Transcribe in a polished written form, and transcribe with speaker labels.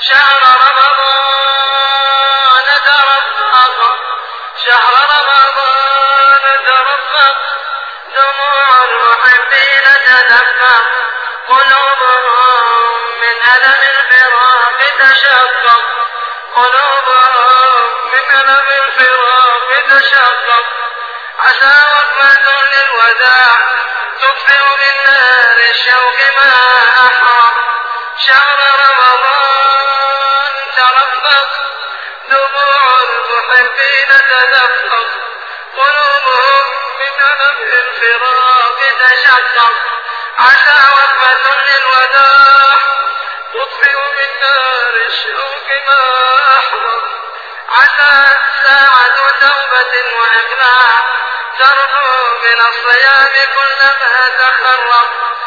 Speaker 1: شهر رمضان ترفق شهر رمضان ترفق دموع المحبين تدفق قلوبهم من ألم الفراق تشقق قلوبهم من ألم الفراق تشقق عسى وقفة للوداع تطفئ من نار الشوق ما أحرق شهر رمضان ترفق دموع المحبين تدفق قلوبهم من ألم الفراق تشقق عسى وقفة للوداع تطفئ من نار الشوق ما أحرق عسى ساعة توبة وإقلاع ترجو من الصيام كلما تخرق